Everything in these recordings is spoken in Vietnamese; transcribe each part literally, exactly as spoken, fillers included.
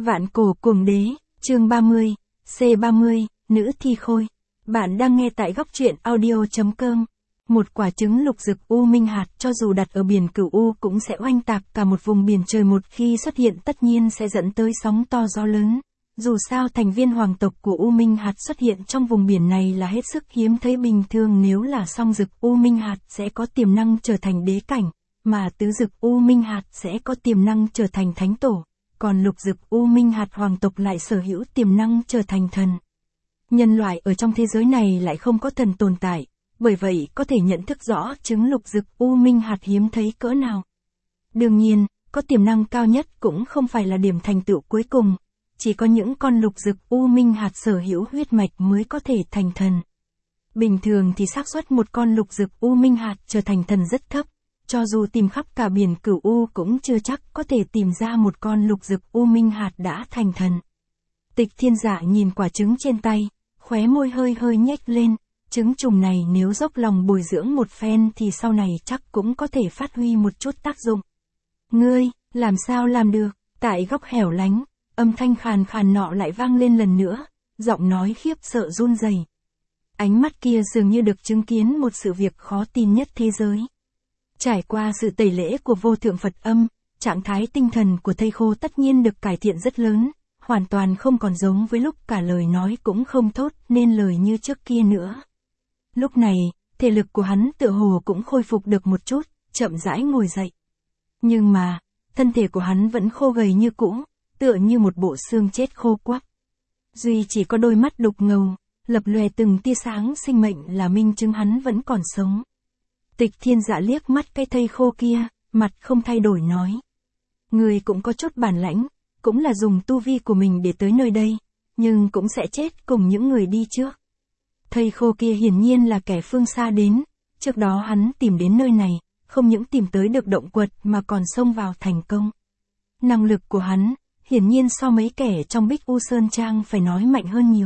Vạn cổ cuồng đế, chương ba mươi, C ba mươi, nữ thi khôi. Bạn đang nghe tại góc truyện audio chấm com. Một quả trứng lục rực u minh hạt cho dù đặt ở biển Cửu U cũng sẽ oanh tạc cả một vùng biển trời, một khi xuất hiện tất nhiên sẽ dẫn tới sóng to gió lớn. Dù sao thành viên hoàng tộc của u minh hạt xuất hiện trong vùng biển này là hết sức hiếm thấy, bình thường nếu là song dực u minh hạt sẽ có tiềm năng trở thành đế cảnh, mà tứ dực u minh hạt sẽ có tiềm năng trở thành thánh tổ, còn lục dực u minh hạt hoàng tộc lại sở hữu tiềm năng trở thành thần. Nhân loại ở trong thế giới này lại không có thần tồn tại, bởi vậy có thể nhận thức rõ trứng lục dực u minh hạt hiếm thấy cỡ nào. Đương nhiên, có tiềm năng cao nhất cũng không phải là điểm thành tựu cuối cùng, chỉ có những con lục dực u minh hạt sở hữu huyết mạch mới có thể thành thần. Bình thường thì xác suất một con lục dực u minh hạt trở thành thần rất thấp, cho dù tìm khắp cả biển Cửu U cũng chưa chắc có thể tìm ra một con lục dực u minh hạt đã thành thần. Tịch Thiên Dạ nhìn quả trứng trên tay, khóe môi hơi hơi nhếch lên, trứng trùng này nếu dốc lòng bồi dưỡng một phen thì sau này chắc cũng có thể phát huy một chút tác dụng. Ngươi, làm sao làm được? Tại góc hẻo lánh, âm thanh khàn khàn nọ lại vang lên lần nữa, giọng nói khiếp sợ run rẩy. Ánh mắt kia dường như được chứng kiến một sự việc khó tin nhất thế giới. Trải qua sự tẩy lễ của vô thượng Phật âm, trạng thái tinh thần của thầy khô tất nhiên được cải thiện rất lớn, hoàn toàn không còn giống với lúc cả lời nói cũng không thốt nên lời như trước kia nữa. Lúc này, thể lực của hắn tựa hồ cũng khôi phục được một chút, chậm rãi ngồi dậy. Nhưng mà, thân thể của hắn vẫn khô gầy như cũ, tựa như một bộ xương chết khô quắc. Duy chỉ có đôi mắt đục ngầu, lập lòe từng tia sáng sinh mệnh là minh chứng hắn vẫn còn sống. Tịch Thiên Dạ liếc mắt cái thây khô kia, mặt không thay đổi nói. Người cũng có chút bản lãnh, cũng là dùng tu vi của mình để tới nơi đây, nhưng cũng sẽ chết cùng những người đi trước. Thây khô kia hiển nhiên là kẻ phương xa đến, trước đó hắn tìm đến nơi này, không những tìm tới được động quật mà còn xông vào thành công. Năng lực của hắn, hiển nhiên so mấy kẻ trong Bích U Sơn Trang phải nói mạnh hơn nhiều.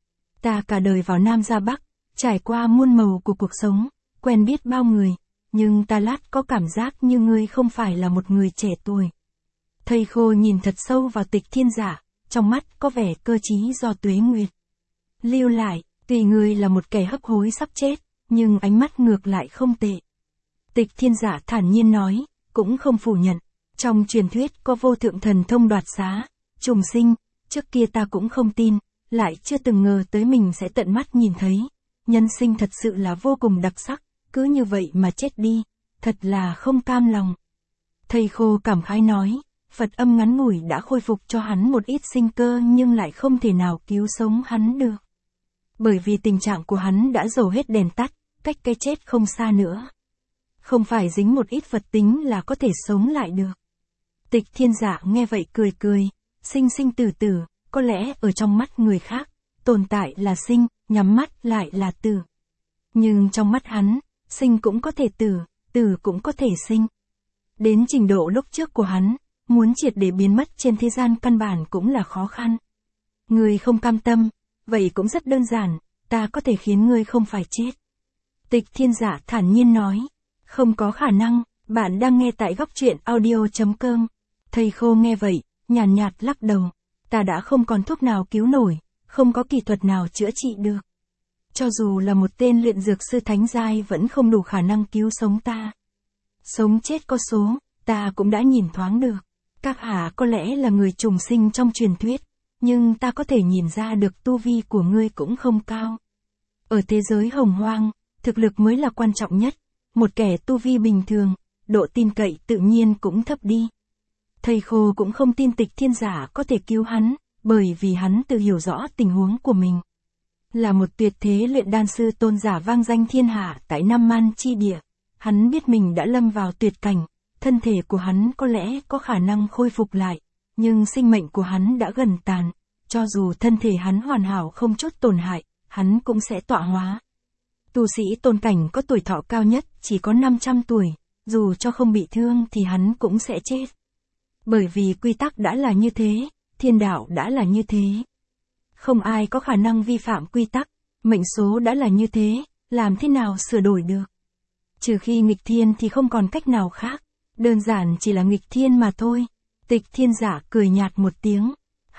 Ta cả đời vào Nam ra Bắc, trải qua muôn màu của cuộc sống, quen biết bao người, nhưng ta lát có cảm giác như ngươi không phải là một người trẻ tuổi. Thầy khô nhìn thật sâu vào Tịch Thiên Dạ, trong mắt có vẻ cơ trí do tuế nguyệt. Lưu lại, tùy ngươi là một kẻ hấp hối sắp chết, nhưng ánh mắt ngược lại không tệ. Tịch Thiên Dạ thản nhiên nói, cũng không phủ nhận. Trong truyền thuyết có vô thượng thần thông đoạt xá, trùng sinh, trước kia ta cũng không tin, lại chưa từng ngờ tới mình sẽ tận mắt nhìn thấy. Nhân sinh thật sự là vô cùng đặc sắc, cứ như vậy mà chết đi, thật là không cam lòng. Thầy khô cảm khái nói, Phật âm ngắn ngủi đã khôi phục cho hắn một ít sinh cơ nhưng lại không thể nào cứu sống hắn được. Bởi vì tình trạng của hắn đã dầu hết đèn tắt, cách cái chết không xa nữa. Không phải dính một ít Phật tính là có thể sống lại được. Tịch Thiên Dạ nghe vậy cười cười, sinh sinh tử tử, có lẽ ở trong mắt người khác, tồn tại là sinh, nhắm mắt lại là tử. Nhưng trong mắt hắn, sinh cũng có thể tử, tử cũng có thể sinh. Đến trình độ lúc trước của hắn, muốn triệt để biến mất trên thế gian căn bản cũng là khó khăn. Ngươi không cam tâm, vậy cũng rất đơn giản, ta có thể khiến ngươi không phải chết. Tịch Thiên Dạ thản nhiên nói, không có khả năng, bạn đang nghe tại góc truyện audio chấm com. Thầy khô nghe vậy, nhàn nhạt, nhạt lắc đầu, ta đã không còn thuốc nào cứu nổi, không có kỹ thuật nào chữa trị được. Cho dù là một tên luyện dược sư thánh giai vẫn không đủ khả năng cứu sống ta. Sống chết có số, ta cũng đã nhìn thoáng được. Các hạ có lẽ là người trùng sinh trong truyền thuyết, nhưng ta có thể nhìn ra được tu vi của ngươi cũng không cao. Ở thế giới hồng hoang, thực lực mới là quan trọng nhất. Một kẻ tu vi bình thường, độ tin cậy tự nhiên cũng thấp đi. Thầy khô cũng không tin Tịch Thiên Dạ có thể cứu hắn, bởi vì hắn tự hiểu rõ tình huống của mình. Là một tuyệt thế luyện đan sư tôn giả vang danh thiên hạ tại Nam Man chi địa, hắn biết mình đã lâm vào tuyệt cảnh, thân thể của hắn có lẽ có khả năng khôi phục lại, nhưng sinh mệnh của hắn đã gần tàn, cho dù thân thể hắn hoàn hảo không chút tổn hại, hắn cũng sẽ tọa hóa. Tu sĩ tôn cảnh có tuổi thọ cao nhất chỉ có năm trăm tuổi, dù cho không bị thương thì hắn cũng sẽ chết. Bởi vì quy tắc đã là như thế, thiên đạo đã là như thế. Không ai có khả năng vi phạm quy tắc, mệnh số đã là như thế, làm thế nào sửa đổi được. Trừ khi nghịch thiên thì không còn cách nào khác, đơn giản chỉ là nghịch thiên mà thôi. Tịch Thiên Dạ cười nhạt một tiếng,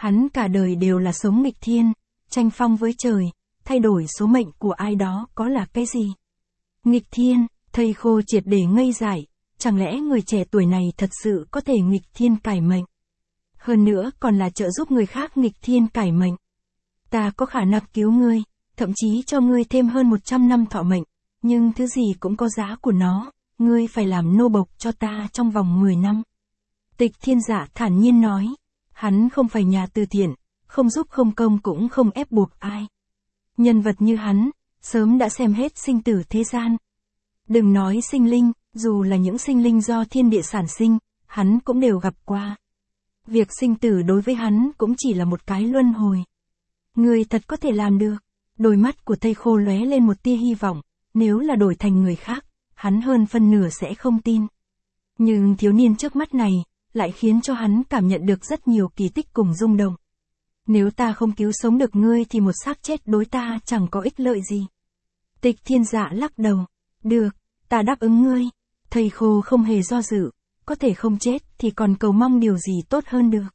Hắn cả đời đều là sống nghịch thiên, tranh phong với trời, thay đổi số mệnh của ai đó có là cái gì? Nghịch thiên, thầy Khô triệt để ngây dại, chẳng lẽ người trẻ tuổi này thật sự có thể nghịch thiên cải mệnh? Hơn nữa còn là trợ giúp người khác nghịch thiên cải mệnh. Ta có khả năng cứu ngươi, thậm chí cho ngươi thêm hơn một trăm năm thọ mệnh, nhưng thứ gì cũng có giá của nó, ngươi phải làm nô bộc cho ta trong vòng mười năm. Tịch Thiên Dạ thản nhiên nói, hắn không phải nhà từ thiện, không giúp không công cũng không ép buộc ai. Nhân vật như hắn, sớm đã xem hết sinh tử thế gian. Đừng nói sinh linh, dù là những sinh linh do thiên địa sản sinh, hắn cũng đều gặp qua. Việc sinh tử đối với hắn cũng chỉ là một cái luân hồi. Người thật có thể làm được. Đôi mắt của thầy Khô lóe lên một tia hy vọng, nếu là đổi thành người khác, hắn hơn phân nửa sẽ không tin. Nhưng thiếu niên trước mắt này, lại khiến cho hắn cảm nhận được rất nhiều kỳ tích cùng rung động. Nếu ta không cứu sống được ngươi thì một xác chết đối ta chẳng có ích lợi gì. Tịch Thiên Dạ lắc đầu. Được, ta đáp ứng ngươi. Thầy Khô không hề do dự, có thể không chết thì còn cầu mong điều gì tốt hơn được.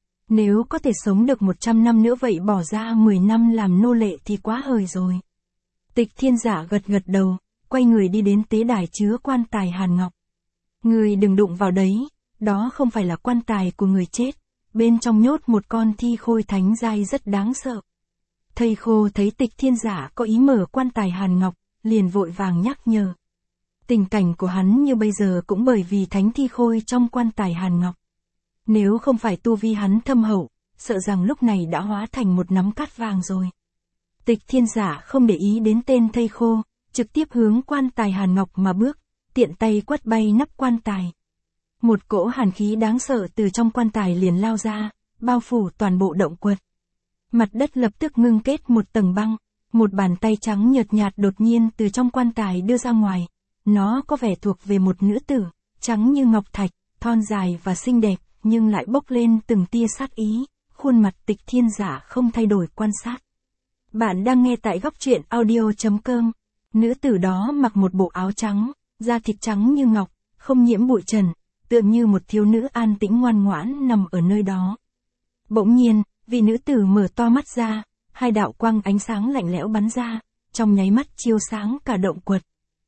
Nếu có thể sống được một trăm năm nữa vậy bỏ ra mười năm làm nô lệ thì quá hời rồi. Tịch Thiên Dạ gật gật đầu, quay người đi đến tế đài chứa quan tài hàn ngọc. Ngươi đừng đụng vào đấy, đó không phải là quan tài của người chết, bên trong nhốt một con thi khôi thánh giai rất đáng sợ. Thầy Khô thấy Tịch Thiên Dạ có ý mở quan tài hàn ngọc, liền vội vàng nhắc nhở. Tình cảnh của hắn như bây giờ cũng bởi vì thánh thi khôi trong quan tài hàn ngọc. Nếu không phải tu vi hắn thâm hậu, sợ rằng lúc này đã hóa thành một nắm cát vàng rồi. Tịch Thiên Dạ không để ý đến tên thầy Khô, trực tiếp hướng quan tài hàn ngọc mà bước, tiện tay quất bay nắp quan tài. Một cỗ hàn khí đáng sợ từ trong quan tài liền lao ra, bao phủ toàn bộ động quật. Mặt đất lập tức ngưng kết một tầng băng, một bàn tay trắng nhợt nhạt đột nhiên từ trong quan tài đưa ra ngoài. Nó có vẻ thuộc về một nữ tử, trắng như ngọc thạch, thon dài và xinh đẹp, nhưng lại bốc lên từng tia sát ý, khuôn mặt Tịch Thiên Dạ không thay đổi quan sát. Bạn đang nghe tại góc truyện audio chấm com. Nữ tử đó mặc một bộ áo trắng, da thịt trắng như ngọc, không nhiễm bụi trần, tựa như một thiếu nữ an tĩnh ngoan ngoãn nằm ở nơi đó. Bỗng nhiên, vị nữ tử mở to mắt ra, hai đạo quang ánh sáng lạnh lẽo bắn ra, trong nháy mắt chiếu sáng cả động quật.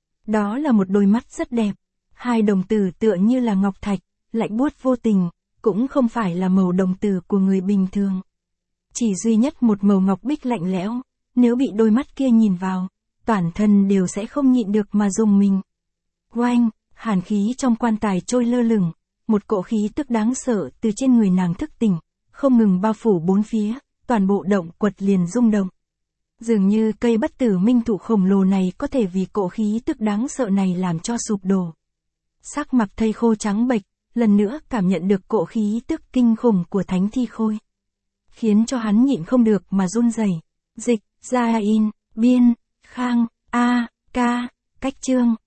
Đó là một đôi mắt rất đẹp, hai đồng tử tựa như là ngọc thạch, lạnh buốt vô tình, cũng không phải là màu đồng tử của người bình thường. Chỉ duy nhất một màu ngọc bích lạnh lẽo, nếu bị đôi mắt kia nhìn vào, toàn thân đều sẽ không nhịn được mà rùng mình. Oanh, hàn khí trong quan tài trôi lơ lửng, một cỗ khí tức đáng sợ từ trên người nàng thức tỉnh, không ngừng bao phủ bốn phía, toàn bộ động quật liền rung động. Dường như cây bất tử minh thụ khổng lồ này có thể vì cỗ khí tức đáng sợ này làm cho sụp đổ. Sắc mặt thầy Khô trắng bệch, lần nữa cảm nhận được cỗ khí tức kinh khủng của thánh thi khôi. Khiến cho hắn nhịn không được mà run rẩy. Dịch, Gia In, Biên, Khang, A, Ca, Cách Chương.